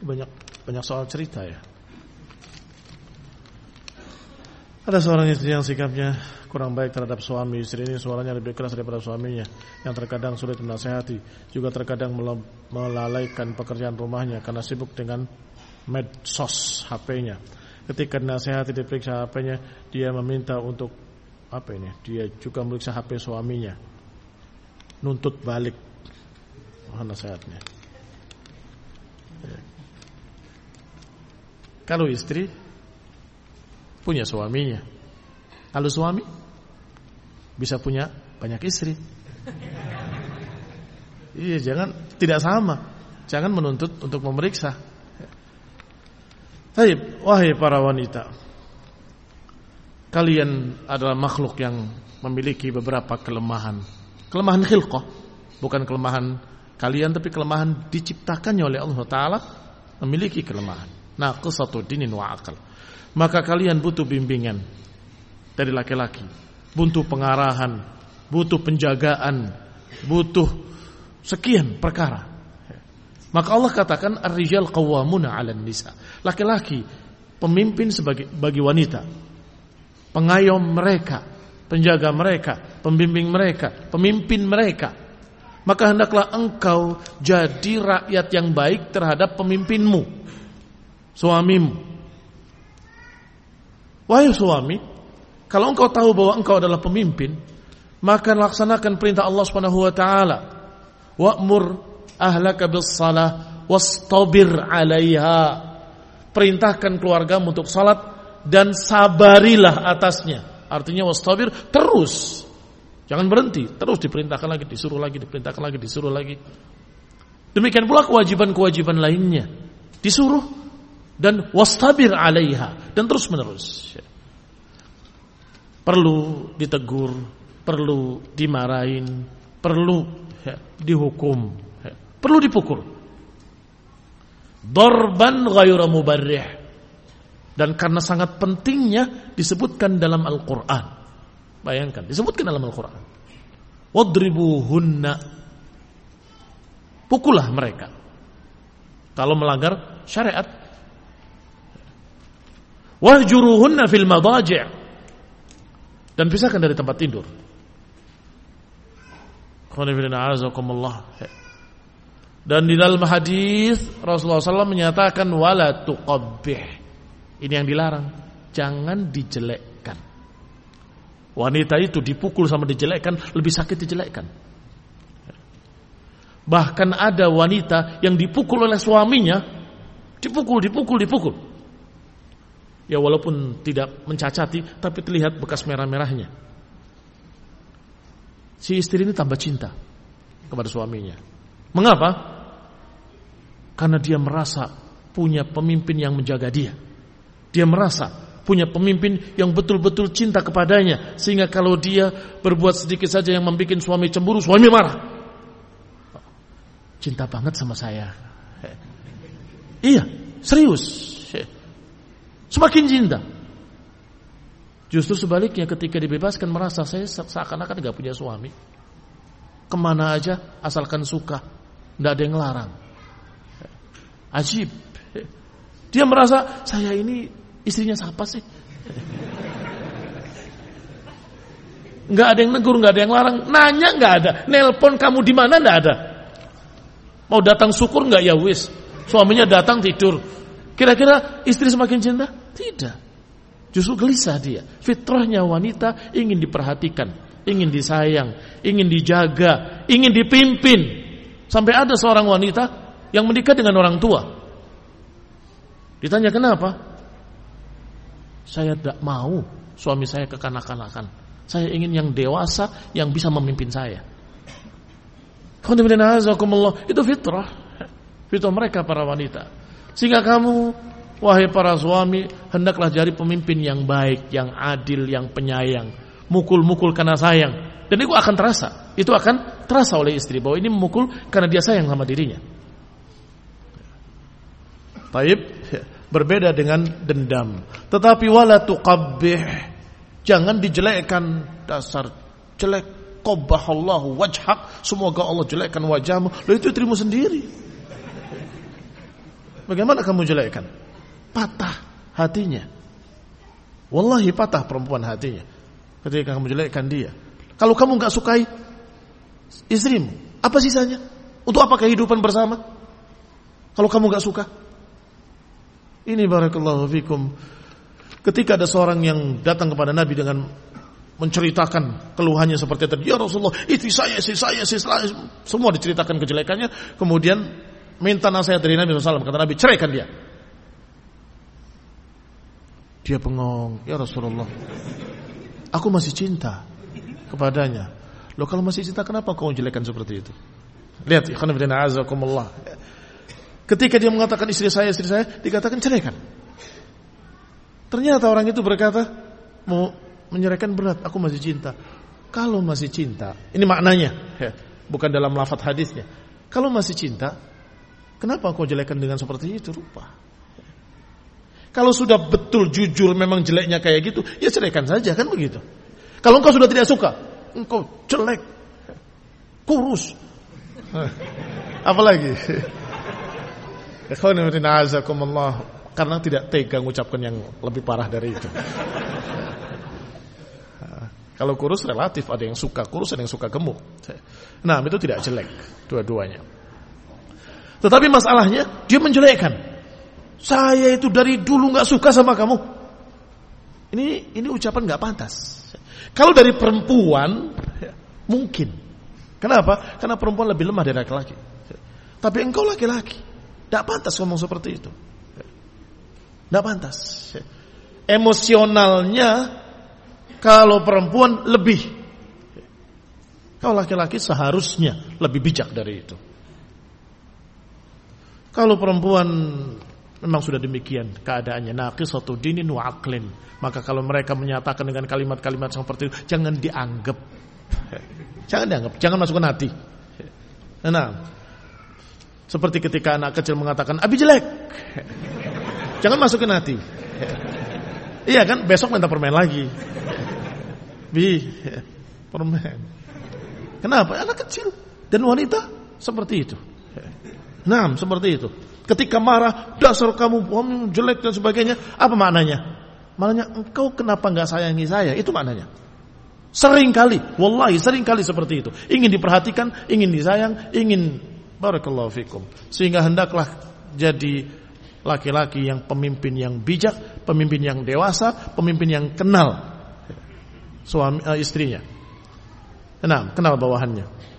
Banyak soal cerita ya. Ada seorang istri yang sikapnya kurang baik terhadap suami. Istri ini suaranya lebih keras daripada suaminya, yang terkadang sulit menasehati, juga terkadang melalaikan pekerjaan rumahnya karena sibuk dengan medsos HP-nya. Ketika dinasehati, diperiksa HP-nya, dia meminta untuk dia juga memeriksa HP suaminya, nuntut balik nasihatnya. Kalau istri punya suaminya, kalau suami bisa punya banyak istri. Iya, tidak sama. Jangan menuntut untuk memeriksa. Baik, wahai para wanita, kalian adalah makhluk yang memiliki beberapa kelemahan. Kelemahan khilqah, bukan kelemahan kalian, tapi kelemahan diciptakannya oleh Allah Ta'ala, memiliki kelemahan. Naqisatu dinin wa aqal. Maka kalian butuh bimbingan dari laki-laki, butuh pengarahan, butuh penjagaan, butuh sekian perkara. Maka Allah katakan ar-rijal qawwamuna 'alan nisa. Laki-laki pemimpin bagi wanita, pengayom mereka, penjaga mereka, pembimbing mereka, pemimpin mereka. Maka hendaklah engkau jadi rakyat yang baik terhadap pemimpinmu, suamimu. Wahai suami, kalau engkau tahu bahwa engkau adalah pemimpin, maka laksanakan perintah Allah Subhanahu wa taala. Wa'mur ahlaka bis-shalah wastabir 'alaiha. Perintahkan keluargamu untuk salat dan sabarilah atasnya. Artinya wastabir, terus. Jangan berhenti, terus diperintahkan lagi, disuruh lagi, diperintahkan lagi, disuruh lagi. Demikian pula kewajiban-kewajiban lainnya. Disuruh dan wastabir 'alaiha, dan terus menerus. Perlu ditegur, perlu dimarahin, perlu dihukum, perlu dipukul. Darban ghairu mubarrih. Dan karena sangat pentingnya disebutkan dalam Al-Quran. Bayangkan, disebutkan dalam Al-Quran. Wadribuhunna. Pukullah mereka kalau melanggar syariat. Wahjuruhunna fil madaji'. Dan pisahkan dari tempat tidur. Dan di dalam hadis Rasulullah SAW menyatakan wala tuqabbih. Ini yang dilarang, jangan dijelekkan. Wanita itu dipukul sama dijelekkan lebih sakit dijelekkan. Bahkan ada wanita yang dipukul oleh suaminya, dipukul. Ya walaupun tidak mencacati, tapi terlihat bekas merah-merahnya. Si istri ini tambah cinta kepada suaminya. Mengapa? Karena dia merasa punya pemimpin yang menjaga dia. Dia merasa punya pemimpin yang betul-betul cinta kepadanya, sehingga kalau dia berbuat sedikit saja yang membuat suami cemburu, suami marah. Cinta banget sama saya. Iya, serius. Semakin cinta. Justru sebaliknya, ketika dibebaskan merasa saya seakan-akan tidak punya suami. Kemana aja asalkan suka, tidak ada yang larang. Ajib. Dia merasa saya ini istrinya siapa sih? Nggak ada yang negur, nggak ada yang larang. Nanya nggak ada. Nelpon kamu di mana nggak ada. Mau datang syukur nggak, ya wis. Suaminya datang tidur. Kira-kira istri semakin cinta? Tidak. Justru gelisah dia. Fitrahnya wanita ingin diperhatikan, ingin disayang, ingin dijaga, ingin dipimpin. Sampai ada seorang wanita yang menikah dengan orang tua. Ditanya kenapa? Saya tidak mau suami saya kekanak-kanakan. Saya ingin yang dewasa yang bisa memimpin saya. Itu fitrah. Fitrah mereka para wanita. Sehingga kamu, wahai para suami, hendaklah jadi pemimpin yang baik, yang adil, yang penyayang. Mukul-mukul karena sayang. Dan itu akan terasa. Itu akan terasa oleh istri bahwa ini memukul karena dia sayang sama dirinya. Taib, berbeda dengan dendam. Tetapi wala tuqabbih, jangan dijelekkan, dasar jelek. Qabbahallahu wajhak, semoga Allah jelekkan wajahmu. Lalu itu dirimu sendiri. Bagaimana kamu jelekkan? Patah hatinya. Wallahi patah perempuan hatinya ketika kamu jelekkan dia. Kalau kamu gak sukai istrimu, apa sisanya? Untuk apa kehidupan bersama? Kalau kamu gak suka. Ini barakallahu fikum. Ketika ada seorang yang datang kepada Nabi dengan menceritakan keluhannya seperti tadi, ya Rasulullah, istri saya, semua diceritakan kejelekannya. Kemudian minta nasihat dari Nabi SAW. Kata Nabi, ceraikan dia. Dia bengong, ya Rasulullah, aku masih cinta kepadanya. Loh, kalau masih cinta, kenapa kau jelekan seperti itu? Lihat, ikhwan fillah azakumullah. Ketika dia mengatakan istri saya, dikatakan ceraikan. Ternyata orang itu berkata, mau menyerahkan berat, aku masih cinta. Kalau masih cinta, ini maknanya, bukan dalam lafaz hadisnya. Kalau masih cinta, kenapa kau jelekan dengan seperti itu? Rupa. Kalau sudah betul jujur memang jeleknya kayak gitu, ya ceraikan saja, kan begitu. Kalau engkau sudah tidak suka, engkau jelek, kurus, apalagi? Karena tidak tega mengucapkan yang lebih parah dari itu. Kalau kurus relatif, ada yang suka kurus, ada yang suka gemuk. Nah, itu tidak jelek dua-duanya. Tetapi masalahnya dia menjelekkan. Saya itu dari dulu gak suka sama kamu. Ini ucapan gak pantas. Kalau dari perempuan mungkin. Kenapa? Karena perempuan lebih lemah dari laki-laki. Tapi engkau laki-laki, gak pantas ngomong seperti itu. Gak pantas. Emosionalnya kalau perempuan lebih. Kalau laki-laki seharusnya lebih bijak dari itu. Kalau perempuan memang sudah demikian keadaannya, naqisatu dinin wa aqlin. Maka kalau mereka menyatakan dengan kalimat-kalimat seperti itu, jangan dianggap. Jangan masukkan hati. Nah, seperti ketika anak kecil mengatakan Abi jelek. Jangan masukin hati. Iya kan, besok minta permen lagi. Permen. Kenapa? Anak kecil dan wanita seperti itu. Nah, seperti itu. Ketika marah, dasar kamu jelek dan sebagainya, apa maknanya? Maknanya engkau kenapa enggak sayangi saya? Itu maknanya. Seringkali, wallahi seringkali seperti itu. Ingin diperhatikan, ingin disayang, ingin barakallahu fikum. Sehingga hendaklah jadi laki-laki yang pemimpin yang bijak, pemimpin yang dewasa, pemimpin yang kenal suami istrinya. Kenal bawahannya.